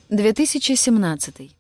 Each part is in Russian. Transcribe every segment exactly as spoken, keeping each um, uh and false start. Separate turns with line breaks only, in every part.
две тысячи семнадцатый.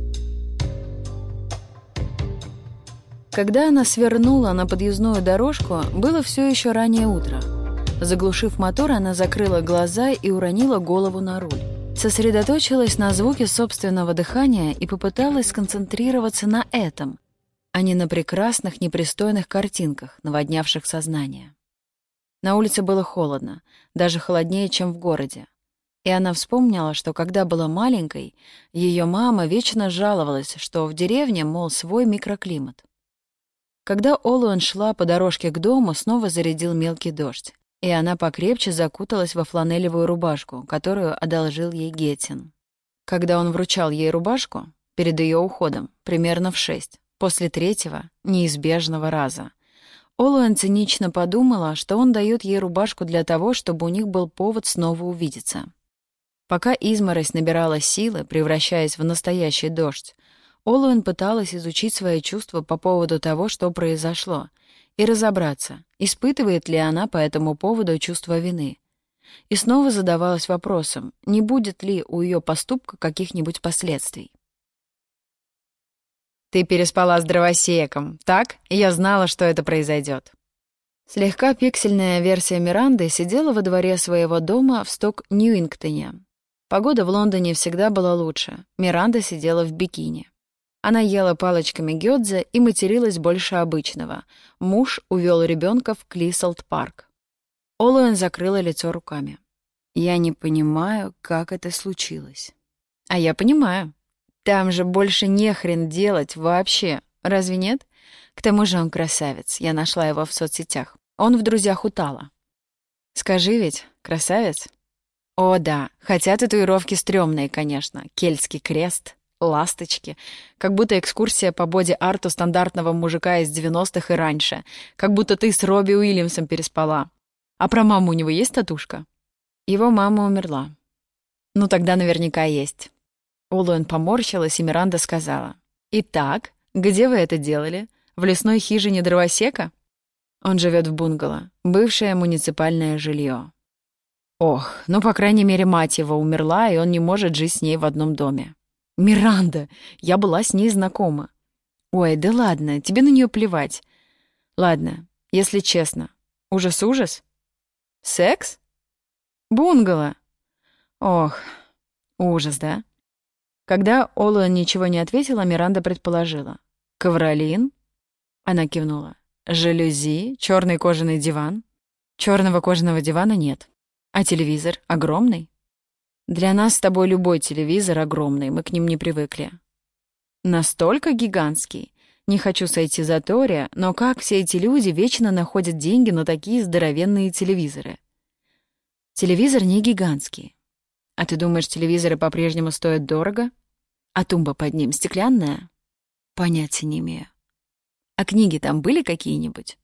Когда она свернула на подъездную дорожку, было все еще раннее утро. Заглушив мотор, она закрыла глаза и уронила голову на руль. Сосредоточилась на звуке собственного дыхания и попыталась сконцентрироваться на этом, а не на прекрасных, непристойных картинках, наводнявших сознание. На улице было холодно, даже холоднее, чем в городе. И она вспомнила, что когда была маленькой, ее мама вечно жаловалась, что в деревне, мол, свой микроклимат. Когда Олуэн шла по дорожке к дому, снова зарядил мелкий дождь, и она покрепче закуталась во фланелевую рубашку, которую одолжил ей Геттин. Когда он вручал ей рубашку, перед ее уходом, примерно в шесть, после третьего, неизбежного раза, Олуэн цинично подумала, что он дает ей рубашку для того, чтобы у них был повод снова увидеться. Пока изморозь набирала силы, превращаясь в настоящий дождь, Олуэн пыталась изучить свои чувства по поводу того, что произошло, и разобраться, испытывает ли она по этому поводу чувство вины. И снова задавалась вопросом, не будет ли у ее поступка каких-нибудь последствий. «Ты переспала с дровосеком, так? Я знала, что это произойдет». Слегка пиксельная версия Миранды сидела во дворе своего дома в Сток-Ньюингтоне. Погода в Лондоне всегда была лучше. Миранда сидела в бикини. Она ела палочками гёдзе и материлась больше обычного. Муж увёл ребёнка в Клисселд-парк. Олуэн закрыла лицо руками. «Я не понимаю, как это случилось». «А я понимаю. Там же больше не хрен делать вообще. Разве нет? К тому же он красавец. Я нашла его в соцсетях. Он в друзьях у Тала». «Скажи ведь, красавец?» «О, да. Хотя татуировки стрёмные, конечно. Кельтский крест». Ласточки. Как будто экскурсия по боди-арту стандартного мужика из девяностых и раньше. Как будто ты с Робби Уильямсом переспала. А про маму у него есть татушка? Его мама умерла. Ну, тогда наверняка есть. Олуэн поморщилась, и Миранда сказала. «Итак, где вы это делали? В лесной хижине дровосека?» Он живет в бунгало. Бывшее муниципальное жилье. Ох, ну, по крайней мере, мать его умерла, и он не может жить с ней в одном доме. «Миранда! Я была с ней знакома». «Ой, да ладно, тебе на нее плевать». «Ладно, если честно. Ужас-ужас? Секс? Бунгало? Ох, ужас, да?» Когда Олуэн ничего не ответила, Миранда предположила. «Ковролин?» Она кивнула. «Жалюзи? Черный кожаный диван?» Черного кожаного дивана нет. «А телевизор? Огромный?» «Для нас с тобой любой телевизор огромный, мы к ним не привыкли». «Настолько гигантский? Не хочу сойти за Тори, но как все эти люди вечно находят деньги на такие здоровенные телевизоры?» «Телевизор не гигантский. А ты думаешь, телевизоры по-прежнему стоят дорого? А тумба под ним стеклянная?» «Понятия не имею». «А книги там были какие-нибудь?»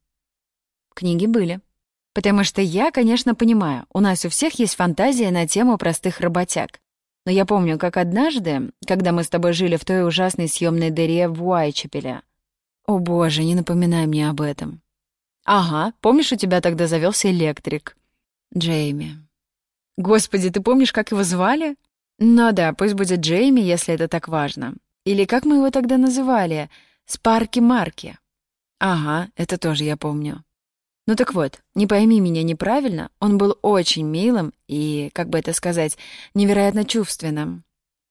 «Книги были. Потому что я, конечно, понимаю, у нас у всех есть фантазия на тему простых работяг. Но я помню, как однажды, когда мы с тобой жили в той ужасной съемной дыре в Уайчепеле. О боже, не напоминай мне об этом. Ага, помнишь, у тебя тогда завелся электрик? Джейми. Господи, ты помнишь, как его звали? Ну да, пусть будет Джейми, если это так важно. Или как мы его тогда называли? Спарки-марки. Ага, это тоже я помню. Ну так вот, не пойми меня неправильно, он был очень милым и, как бы это сказать, невероятно чувственным.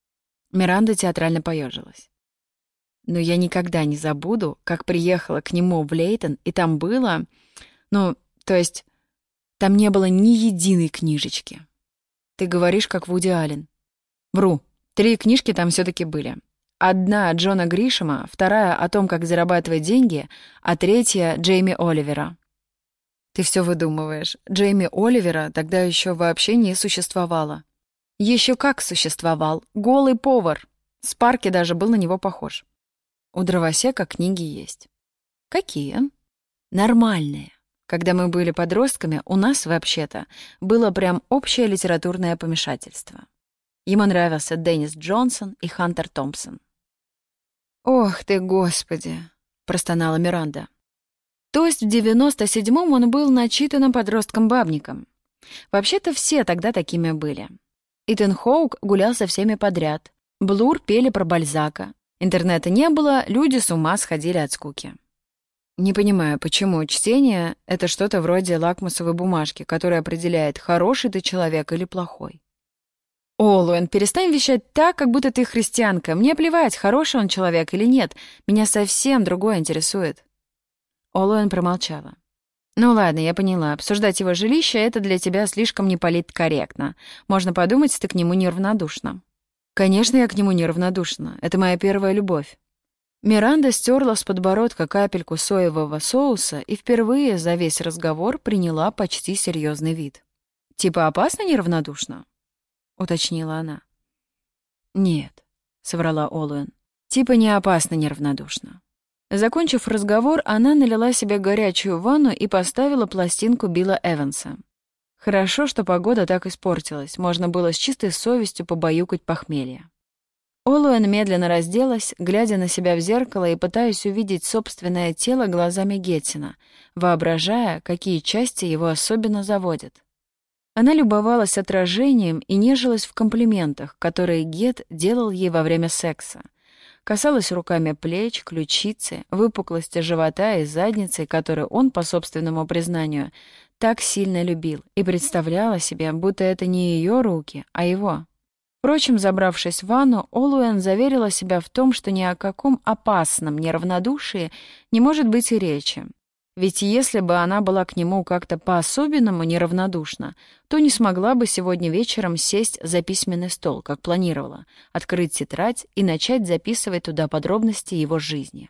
Миранда театрально поежилась. Но я никогда не забуду, как приехала к нему в Лейтон, и там было... Ну, то есть, там не было ни единой книжечки. Ты говоришь, как Вуди Аллен. Вру, три книжки там все-таки были. Одна Джона Гришэма, вторая о том, как зарабатывать деньги, а третья Джейми Оливера. Ты все выдумываешь. Джейми Оливера тогда еще вообще не существовало. Еще как существовал. Голый повар. Спарки даже был на него похож. У дровосека книги есть. Какие? Нормальные. Когда мы были подростками, у нас, вообще-то, было прям общее литературное помешательство. Ему нравился Деннис Джонсон и Хантер Томпсон. «Ох ты, Господи!» — простонала Миранда. То есть в девяносто седьмом он был начитанным подростком-бабником. Вообще-то все тогда такими были. Итан Хоук гулял со всеми подряд. Блур пели про Бальзака. Интернета не было, люди с ума сходили от скуки. Не понимаю, почему чтение — это что-то вроде лакмусовой бумажки, которая определяет, хороший ты человек или плохой. «Олуэн, перестань вещать так, как будто ты христианка. Мне плевать, хороший он человек или нет. Меня совсем другое интересует». Олуэн промолчала. «Ну ладно, я поняла. Обсуждать его жилище — это для тебя слишком неполиткорректно. Можно подумать, ты к нему неравнодушна». «Конечно, я к нему неравнодушна. Это моя первая любовь». Миранда стерла с подбородка капельку соевого соуса и впервые за весь разговор приняла почти серьезный вид. «Типа опасно неравнодушна?» — уточнила она. «Нет», — соврала Олуэн. «Типа не опасно неравнодушна». Закончив разговор, она налила себе горячую ванну и поставила пластинку Билла Эванса. Хорошо, что погода так испортилась, можно было с чистой совестью побаюкать похмелье. Олуэн медленно разделась, глядя на себя в зеркало и пытаясь увидеть собственное тело глазами Геттина, воображая, какие части его особенно заводят. Она любовалась отражением и нежилась в комплиментах, которые Гетт делал ей во время секса. Касалась руками плеч, ключицы, выпуклости живота и задницы, которые он, по собственному признанию, так сильно любил, и представляла себе, будто это не ее руки, а его. Впрочем, забравшись в ванну, Олуэн заверила себя в том, что ни о каком опасном неравнодушии не может быть и речи. Ведь если бы она была к нему как-то по-особенному неравнодушна, то не смогла бы сегодня вечером сесть за письменный стол, как планировала, открыть тетрадь и начать записывать туда подробности его жизни.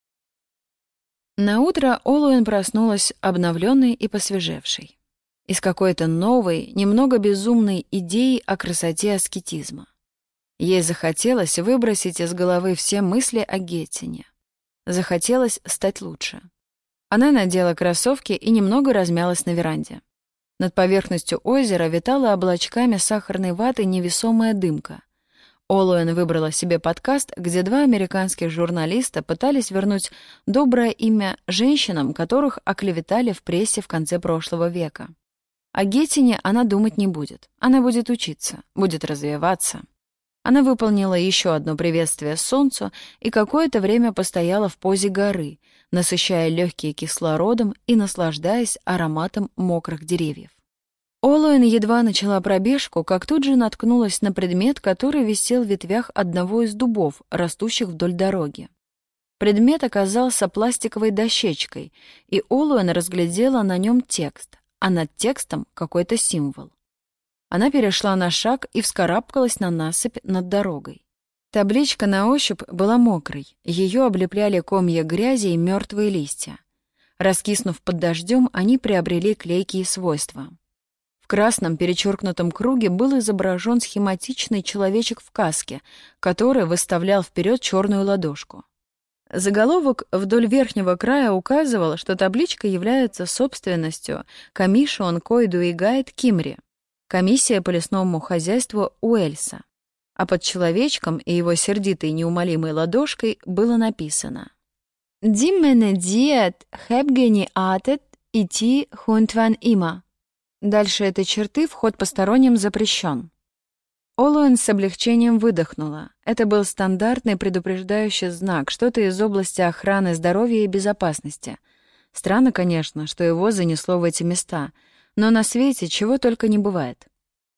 Наутро Олуэн проснулась обновленной и посвежевшей. И с какой-то новой, немного безумной идеей о красоте аскетизма. Ей захотелось выбросить из головы все мысли о Геттине. Захотелось стать лучше. Она надела кроссовки и немного размялась на веранде. Над поверхностью озера витала облачками сахарной ваты невесомая дымка. Олуэн выбрала себе подкаст, где два американских журналиста пытались вернуть доброе имя женщинам, которых оклеветали в прессе в конце прошлого века. О Геттине она думать не будет. Она будет учиться, будет развиваться. Она выполнила еще одно приветствие солнцу и какое-то время постояла в позе горы, насыщая легкие кислородом и наслаждаясь ароматом мокрых деревьев. Олуэн едва начала пробежку, как тут же наткнулась на предмет, который висел в ветвях одного из дубов, растущих вдоль дороги. Предмет оказался пластиковой дощечкой, и Олуэн разглядела на нем текст, а над текстом какой-то символ. Она перешла на шаг и вскарабкалась на насыпь над дорогой. Табличка на ощупь была мокрой, ее облепляли комья грязи и мертвые листья. Раскиснув под дождем, они приобрели клейкие свойства. В красном перечеркнутом круге был изображен схематичный человечек в каске, который выставлял вперед черную ладошку. Заголовок вдоль верхнего края указывал, что табличка является собственностью Commission Койдуигайт Кимри, комиссия по лесному хозяйству Уэльса. А под человечком и его сердитой неумолимой ладошкой было написано «Ди мене диет хэбгени атет ити хунтван има». Дальше этой черты вход посторонним запрещен. Олуэн с облегчением выдохнула. Это был стандартный предупреждающий знак, что-то из области охраны здоровья и безопасности. Странно, конечно, что его занесло в эти места, но на свете чего только не бывает.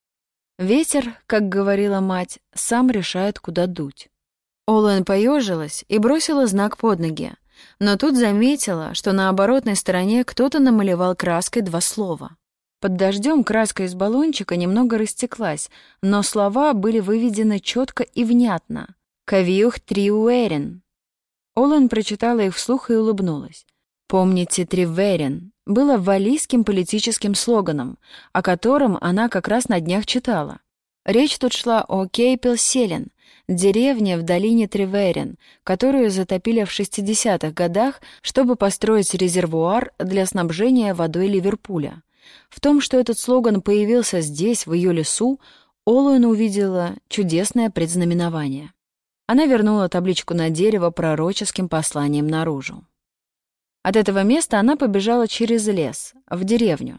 Ветер, как говорила мать, сам решает, куда дуть. Олуэн поежилась и бросила знак под ноги, но тут заметила, что на оборотной стороне кто-то намалевал краской два слова. Под дождем краска из баллончика немного растеклась, но слова были выведены четко и внятно. «Кавиух Триуэрен». Олуэн прочитала их вслух и улыбнулась. «Помните Триверен» было валлийским политическим слоганом, о котором она как раз на днях читала. Речь тут шла о Кейпел-Селен, деревне в долине Триверен, которую затопили в шестидесятых годах, чтобы построить резервуар для снабжения водой Ливерпуля. В том, что этот слоган появился здесь, в ее лесу, Олуэн увидела чудесное предзнаменование. Она вернула табличку на дерево пророческим посланием наружу. От этого места она побежала через лес, в деревню.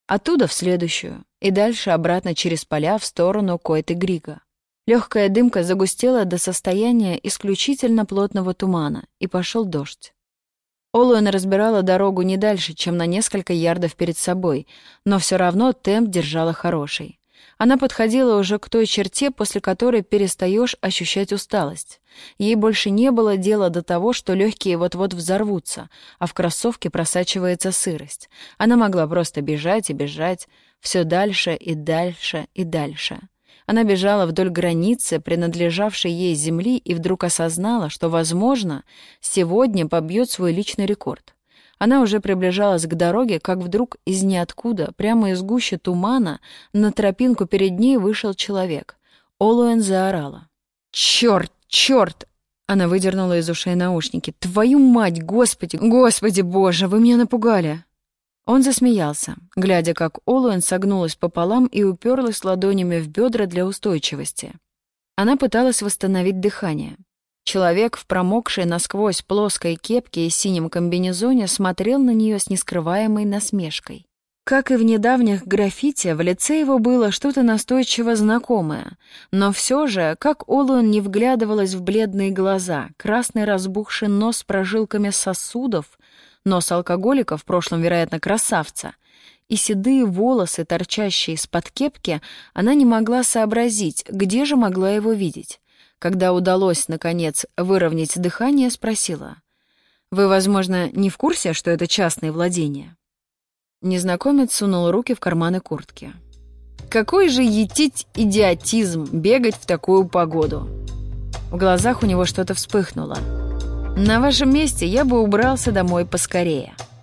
Оттуда в следующую, и дальше обратно через поля в сторону Койты-Грига. Легкая дымка загустела до состояния исключительно плотного тумана, и пошел дождь. Олуэн разбирала дорогу не дальше, чем на несколько ярдов перед собой, но все равно темп держала хороший. Она подходила уже к той черте, после которой перестаешь ощущать усталость. Ей больше не было дела до того, что легкие вот-вот взорвутся, а в кроссовке просачивается сырость. Она могла просто бежать и бежать, все дальше и дальше и дальше. Она бежала вдоль границы, принадлежавшей ей земли, и вдруг осознала, что, возможно, сегодня побьет свой личный рекорд. Она уже приближалась к дороге, как вдруг из ниоткуда, прямо из гущи тумана, на тропинку перед ней вышел человек. Олуэн заорала. «Чёрт, чёрт!» Она выдернула из ушей наушники. «Твою мать, господи, господи боже, вы меня напугали!» Он засмеялся, глядя, как Олуэн согнулась пополам и уперлась ладонями в бедра для устойчивости. Она пыталась восстановить дыхание. Человек в промокшей насквозь плоской кепке и синем комбинезоне смотрел на нее с нескрываемой насмешкой. Как и в недавних граффити, в лице его было что-то настойчиво знакомое, но все же, как Олуэн не вглядывалась в бледные глаза, красный разбухший нос с прожилками сосудов, нос алкоголика, в прошлом, вероятно, красавца, и седые волосы, торчащие из-под кепки, она не могла сообразить, где же могла его видеть. Когда удалось, наконец, выровнять дыхание, спросила: «Вы, возможно, не в курсе, что это частные владения?» Незнакомец сунул руки в карманы куртки. «Какой же етить идиотизм бегать в такую погоду!» В глазах у него что-то вспыхнуло. «На вашем месте я бы убрался домой поскорее».